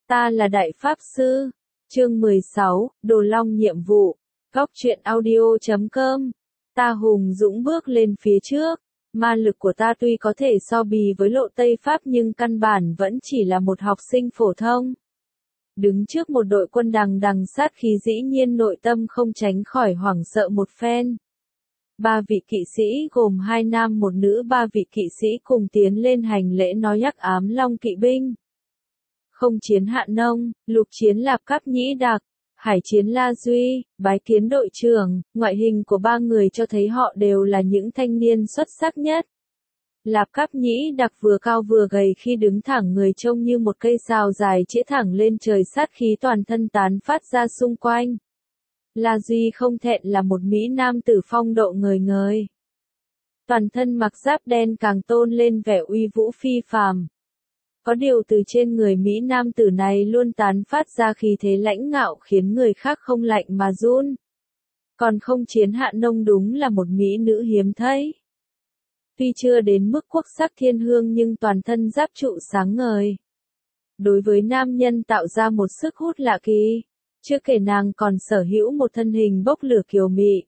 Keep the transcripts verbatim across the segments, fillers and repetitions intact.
Ta là Đại Pháp Sư. Chương mười sáu, Đồ Long nhiệm vụ. Góc truyện audio chấm com. Ta hùng dũng bước lên phía trước. Ma lực của ta tuy có thể so bì với Lộ Tây Pháp nhưng căn bản vẫn chỉ là một học sinh phổ thông. Đứng trước một đội quân đằng đằng sát khí, dĩ nhiên nội tâm không tránh khỏi hoảng sợ một phen. Ba vị kỵ sĩ gồm hai nam một nữ, ba vị kỵ sĩ cùng tiến lên hành lễ nói: Hắc Ám Long kỵ binh. Không chiến Hạ Nông, lục chiến Lạp Cáp Nhĩ Đặc, hải chiến La Duy, bái kiến đội trưởng. Ngoại hình của ba người cho thấy họ đều là những thanh niên xuất sắc nhất. Lạp Cáp Nhĩ Đặc vừa cao vừa gầy, khi đứng thẳng người trông như một cây sào dài chĩa thẳng lên trời, sát khí toàn thân tán phát ra xung quanh. La Duy không thẹn là một mỹ nam tử phong độ ngời ngời. Toàn thân mặc giáp đen càng tôn lên vẻ uy vũ phi phàm. Có điều từ trên người mỹ nam tử này luôn tán phát ra khí thế lãnh ngạo khiến người khác không lạnh mà run. Còn không chiến Hạ Nông đúng là một mỹ nữ hiếm thấy. Tuy chưa đến mức quốc sắc thiên hương nhưng toàn thân giáp trụ sáng ngời. Đối với nam nhân tạo ra một sức hút lạ kỳ. Chưa kể nàng còn sở hữu một thân hình bốc lửa kiều mị.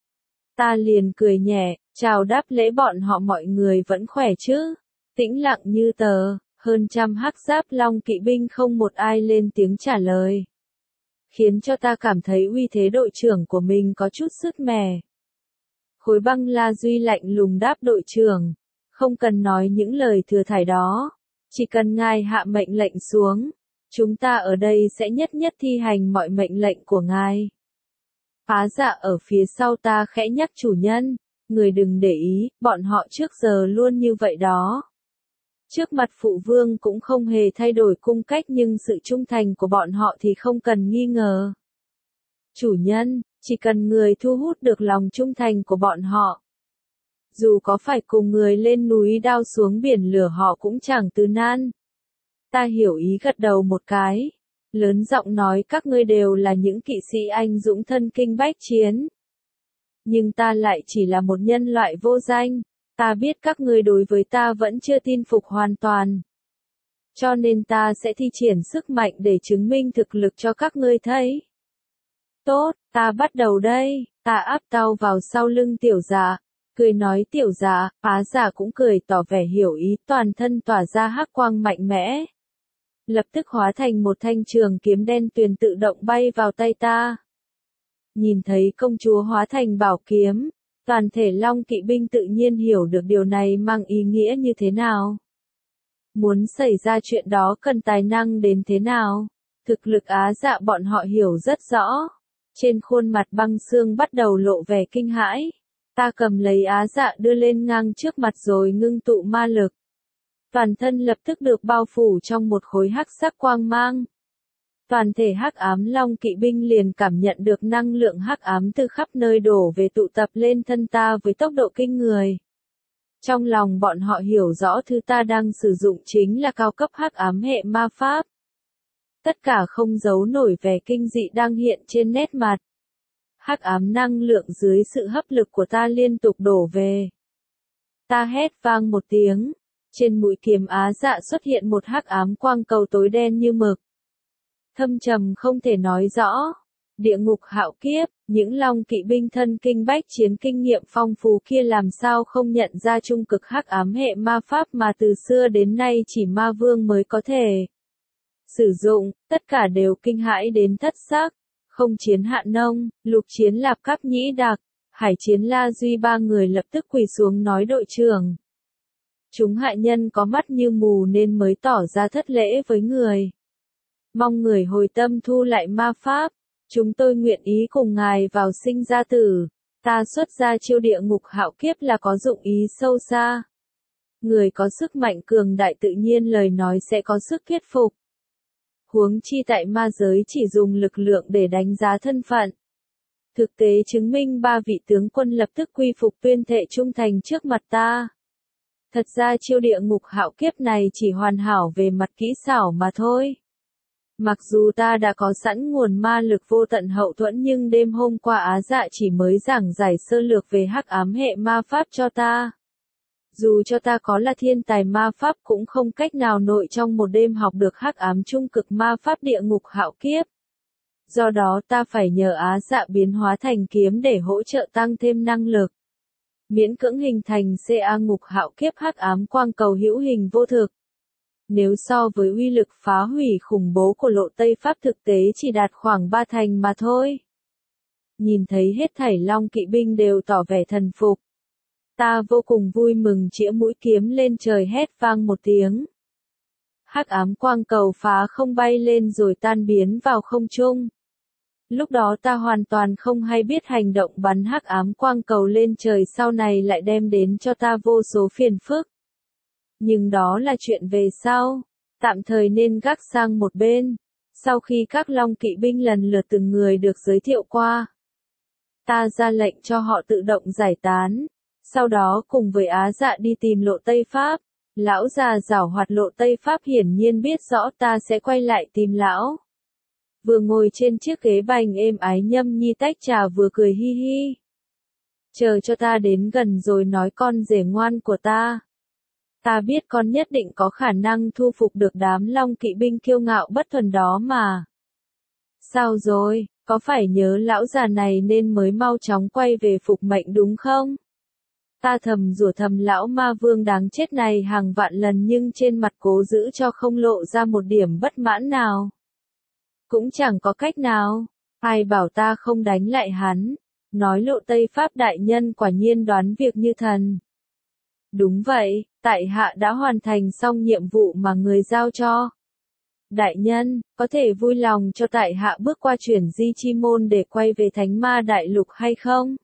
Ta liền cười nhẹ, chào đáp lễ bọn họ: mọi người vẫn khỏe chứ? Tĩnh lặng như tờ, hơn trăm hắc giáp long kỵ binh không một ai lên tiếng trả lời. Khiến cho ta cảm thấy uy thế đội trưởng của mình có chút sứt mẻ. Khối Băng La Duy lạnh lùng đáp: đội trưởng, không cần nói những lời thừa thải đó. Chỉ cần ngài hạ mệnh lệnh xuống, chúng ta ở đây sẽ nhất nhất thi hành mọi mệnh lệnh của ngài. Phá Dạ ở phía sau ta khẽ nhắc: chủ nhân, người đừng để ý, bọn họ trước giờ luôn như vậy đó. Trước mặt phụ vương cũng không hề thay đổi cung cách, nhưng sự trung thành của bọn họ thì không cần nghi ngờ. Chủ nhân, chỉ cần người thu hút được lòng trung thành của bọn họ, dù có phải cùng người lên núi đao xuống biển lửa họ cũng chẳng từ nan. Ta hiểu ý, gật đầu một cái, lớn giọng nói: các ngươi đều là những kỵ sĩ anh dũng thân kinh bách chiến. Nhưng ta lại chỉ là một nhân loại vô danh. Ta biết các ngươi đối với ta vẫn chưa tin phục hoàn toàn. Cho nên ta sẽ thi triển sức mạnh để chứng minh thực lực cho các ngươi thấy. Tốt, ta bắt đầu đây. Ta áp tao vào sau lưng Tiểu Dạ, cười nói: Tiểu Dạ. Phá Dạ cũng cười tỏ vẻ hiểu ý, toàn thân tỏa ra hắc quang mạnh mẽ. Lập tức hóa thành một thanh trường kiếm đen tuyền tự động bay vào tay ta. Nhìn thấy công chúa hóa thành bảo kiếm, toàn thể long kỵ binh tự nhiên hiểu được điều này mang ý nghĩa như thế nào. Muốn xảy ra chuyện đó cần tài năng đến thế nào. Thực lực Á Dạ bọn họ hiểu rất rõ. Trên khuôn mặt băng xương bắt đầu lộ vẻ kinh hãi. Ta cầm lấy Á Dạ đưa lên ngang trước mặt rồi ngưng tụ ma lực. Toàn thân lập tức được bao phủ trong một khối hắc sắc quang mang. Toàn thể hắc ám long kỵ binh liền cảm nhận được năng lượng hắc ám từ khắp nơi đổ về, tụ tập lên thân ta với tốc độ kinh người. Trong lòng bọn họ hiểu rõ thứ ta đang sử dụng chính là cao cấp hắc ám hệ ma pháp. Tất cả không giấu nổi vẻ kinh dị đang hiện trên nét mặt. Hắc ám năng lượng dưới sự hấp lực của ta liên tục đổ về. Ta hét vang một tiếng. Trên mũi kiếm Á Dạ xuất hiện một hắc ám quang cầu tối đen như mực. Thâm trầm không thể nói rõ. Địa ngục hạo kiếp, những long kỵ binh thân kinh bách chiến kinh nghiệm phong phú kia làm sao không nhận ra trung cực hắc ám hệ ma pháp mà từ xưa đến nay chỉ ma vương mới có thể sử dụng. Tất cả đều kinh hãi đến thất sắc. Không chiến Hạ Nông, lục chiến Lạp Cáp Nhĩ Đặc, hải chiến La Duy, ba người lập tức quỳ xuống nói: đội trưởng, chúng hại nhân có mắt như mù nên mới tỏ ra thất lễ với người. Mong người hồi tâm thu lại ma pháp. Chúng tôi nguyện ý cùng ngài vào sinh ra tử. Ta xuất ra chiêu địa ngục hạo kiếp là có dụng ý sâu xa. Người có sức mạnh cường đại tự nhiên lời nói sẽ có sức thuyết phục. Huống chi tại ma giới chỉ dùng lực lượng để đánh giá thân phận. Thực tế chứng minh ba vị tướng quân lập tức quy phục tuyên thệ trung thành trước mặt ta. Thật ra chiêu địa ngục hạo kiếp này chỉ hoàn hảo về mặt kỹ xảo mà thôi. Mặc dù ta đã có sẵn nguồn ma lực vô tận hậu thuẫn nhưng đêm hôm qua Á Dạ chỉ mới giảng giải sơ lược về hắc ám hệ ma pháp cho ta. Dù cho ta có là thiên tài ma pháp cũng không cách nào nội trong một đêm học được hắc ám trung cực ma pháp địa ngục hạo kiếp. Do đó ta phải nhờ Á Dạ biến hóa thành kiếm để hỗ trợ tăng thêm năng lực. Miễn cưỡng hình thành ca ngục hạo kiếp hắc ám quang cầu hữu hình vô thực. Nếu so với uy lực phá hủy khủng bố của lộ Tây Pháp thực tế chỉ đạt khoảng ba thành mà thôi. Nhìn thấy hết thảy Long kỵ binh đều tỏ vẻ thần phục. Ta vô cùng vui mừng chĩa mũi kiếm lên trời hét vang một tiếng. Hắc ám quang cầu phá không bay lên rồi tan biến vào không trung. Lúc đó ta hoàn toàn không hay biết hành động bắn hắc ám quang cầu lên trời sau này lại đem đến cho ta vô số phiền phức. Nhưng đó là chuyện về sau, tạm thời nên gác sang một bên. Sau khi các Long kỵ binh lần lượt từng người được giới thiệu qua, ta ra lệnh cho họ tự động giải tán. Sau đó cùng với Á Dạ đi tìm lộ Tây Pháp. Lão già giảo hoạt lộ Tây Pháp hiển nhiên biết rõ ta sẽ quay lại tìm lão. Vừa ngồi trên chiếc ghế bành êm ái nhâm nhi tách trà vừa cười hi hi. Chờ cho ta đến gần rồi nói con rể ngoan của ta. Ta biết con nhất định có khả năng thu phục được đám Long kỵ binh kiêu ngạo bất thuần đó mà. Sao rồi, có phải nhớ lão già này nên mới mau chóng quay về phục mệnh đúng không? Ta thầm rủa thầm lão ma vương đáng chết này hàng vạn lần nhưng trên mặt cố giữ cho không lộ ra một điểm bất mãn nào. Cũng chẳng có cách nào, ai bảo ta không đánh lại hắn, nói lộ Tây Pháp đại nhân quả nhiên đoán việc như thần. Đúng vậy, tại hạ đã hoàn thành xong nhiệm vụ mà người giao cho. Đại nhân, có thể vui lòng cho tại hạ bước qua chuyển di chi môn để quay về Thánh Ma Đại Lục hay không?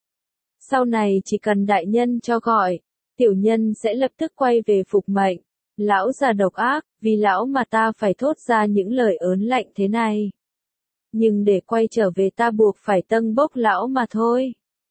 Sau này chỉ cần đại nhân cho gọi, tiểu nhân sẽ lập tức quay về phục mệnh. Lão già độc ác, vì lão mà ta phải thốt ra những lời ớn lạnh thế này. Nhưng để quay trở về ta buộc phải tâng bốc lão mà thôi.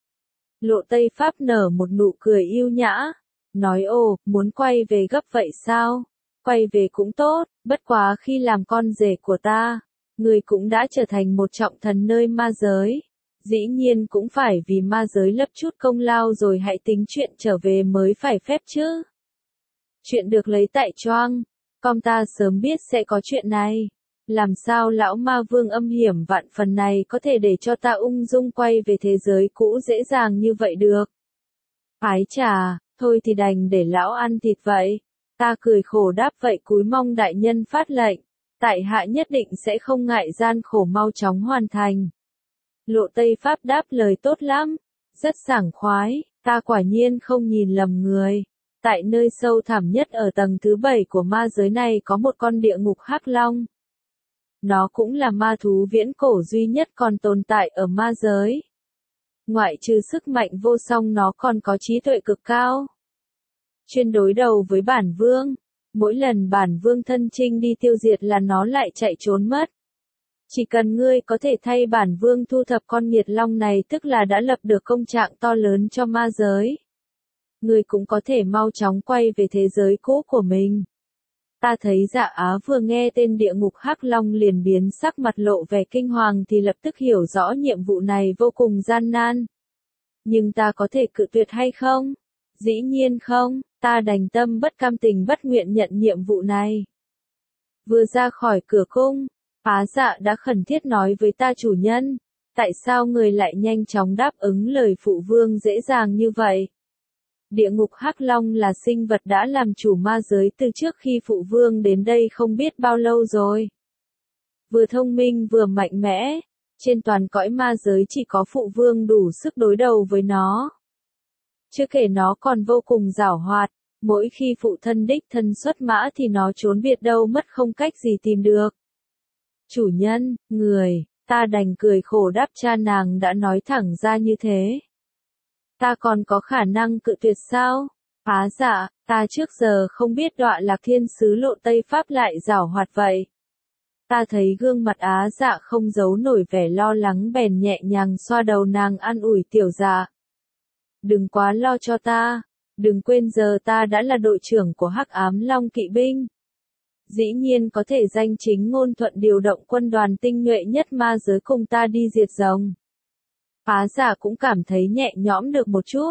Lộ Tây Pháp nở một nụ cười yêu nhã, nói ồ, muốn quay về gấp vậy sao? Quay về cũng tốt, bất quá khi làm con rể của ta, người cũng đã trở thành một trọng thần nơi ma giới. Dĩ nhiên cũng phải vì ma giới lấp chút công lao rồi hãy tính chuyện trở về mới phải phép chứ. Chuyện được lấy tại choang, con ta sớm biết sẽ có chuyện này. Làm sao lão ma vương âm hiểm vạn phần này có thể để cho ta ung dung quay về thế giới cũ dễ dàng như vậy được. Ái chà, thôi thì đành để lão ăn thịt vậy. Ta cười khổ đáp vậy cúi mong đại nhân phát lệnh. Tại hạ nhất định sẽ không ngại gian khổ mau chóng hoàn thành. Lộ Tây Pháp đáp lời tốt lắm, rất sảng khoái, ta quả nhiên không nhìn lầm người. Tại nơi sâu thẳm nhất ở tầng thứ bảy của ma giới này có một con địa ngục hắc long. Nó cũng là ma thú viễn cổ duy nhất còn tồn tại ở ma giới. Ngoại trừ sức mạnh vô song nó còn có trí tuệ cực cao. Chuyên đối đầu với bản vương, mỗi lần bản vương thân chinh đi tiêu diệt là nó lại chạy trốn mất. Chỉ cần ngươi có thể thay bản vương thu thập con nghiệt long này tức là đã lập được công trạng to lớn cho ma giới. Ngươi cũng có thể mau chóng quay về thế giới cũ của mình. Ta thấy Dạ Á vừa nghe tên địa ngục hắc long liền biến sắc mặt lộ vẻ kinh hoàng thì lập tức hiểu rõ nhiệm vụ này vô cùng gian nan. Nhưng ta có thể cự tuyệt hay không? Dĩ nhiên không, ta đành tâm bất cam tình bất nguyện nhận nhiệm vụ này. Vừa ra khỏi cửa cung, Á Dạ đã khẩn thiết nói với ta chủ nhân, tại sao người lại nhanh chóng đáp ứng lời phụ vương dễ dàng như vậy? Địa ngục hắc long là sinh vật đã làm chủ ma giới từ trước khi phụ vương đến đây không biết bao lâu rồi. Vừa thông minh vừa mạnh mẽ, trên toàn cõi ma giới chỉ có phụ vương đủ sức đối đầu với nó. Chưa kể nó còn vô cùng giảo hoạt, mỗi khi phụ thân đích thân xuất mã thì nó trốn biệt đâu mất không cách gì tìm được. Chủ nhân, người, ta đành cười khổ đáp cha nàng đã nói thẳng ra như thế. Ta còn có khả năng cự tuyệt sao? Á Dạ, ta trước giờ không biết Đọa Lạc Thiên Sứ Lộ Tây Pháp lại giảo hoạt vậy. Ta thấy gương mặt Á Dạ không giấu nổi vẻ lo lắng bèn nhẹ nhàng xoa đầu nàng an ủi tiểu Dạ. Đừng quá lo cho ta, đừng quên giờ ta đã là đội trưởng của Hắc Ám Long kỵ binh. Dĩ nhiên có thể danh chính ngôn thuận điều động quân đoàn tinh nhuệ nhất ma giới cùng ta đi diệt rồng. Á Dạ cũng cảm thấy nhẹ nhõm được một chút,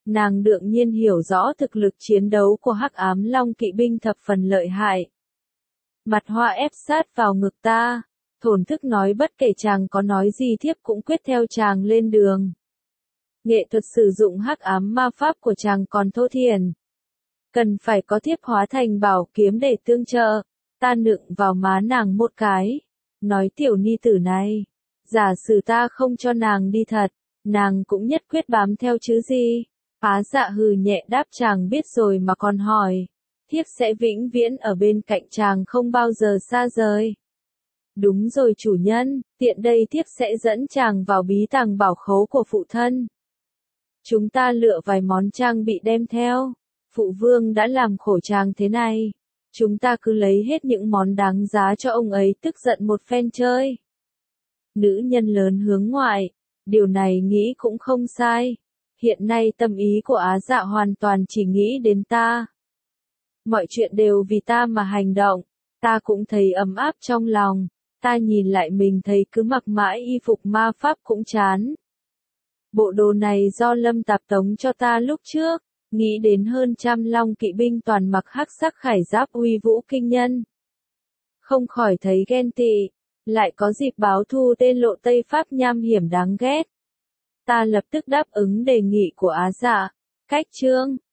Nàng đương nhiên hiểu rõ thực lực chiến đấu của Hắc Ám Long kỵ binh thập phần lợi hại. Mặt Hoa ép sát vào ngực ta, thổn thức nói bất kể chàng có nói gì thiếp cũng quyết theo chàng lên đường. Nghệ thuật sử dụng hắc ám ma pháp của chàng còn thô thiển. Cần phải có thiếp hóa thành bảo kiếm để tương trợ. Ta nựng vào má nàng một cái. Nói tiểu ni tử này. Giả sử ta không cho nàng đi thật. Nàng cũng nhất quyết bám theo chứ gì. Á dạ hừ nhẹ đáp chàng biết rồi mà còn hỏi. Thiếp sẽ vĩnh viễn ở bên cạnh chàng không bao giờ xa rời. Đúng rồi chủ nhân, tiện đây thiếp sẽ dẫn chàng vào bí tàng bảo khố của phụ thân. Chúng ta lựa vài món trang bị đem theo. Phụ vương đã làm khổ chàng thế này. Chúng ta cứ lấy hết những món đáng giá cho ông ấy tức giận một phen chơi. Nữ nhân lớn hướng ngoại. Điều này nghĩ cũng không sai. Hiện nay tâm ý của Á dạ hoàn toàn chỉ nghĩ đến ta. Mọi chuyện đều vì ta mà hành động. Ta cũng thấy ấm áp trong lòng. Ta nhìn lại mình thấy cứ mặc mãi y phục ma pháp cũng chán. Bộ đồ này do Lâm Tạp tống cho ta lúc trước, nghĩ đến hơn trăm long kỵ binh toàn mặc hắc sắc khải giáp uy vũ kinh nhân. Không khỏi thấy ghen tị, lại có dịp báo thù tên lộ Tây Pháp nham hiểm đáng ghét. Ta lập tức đáp ứng đề nghị của Á dạ, cách chương.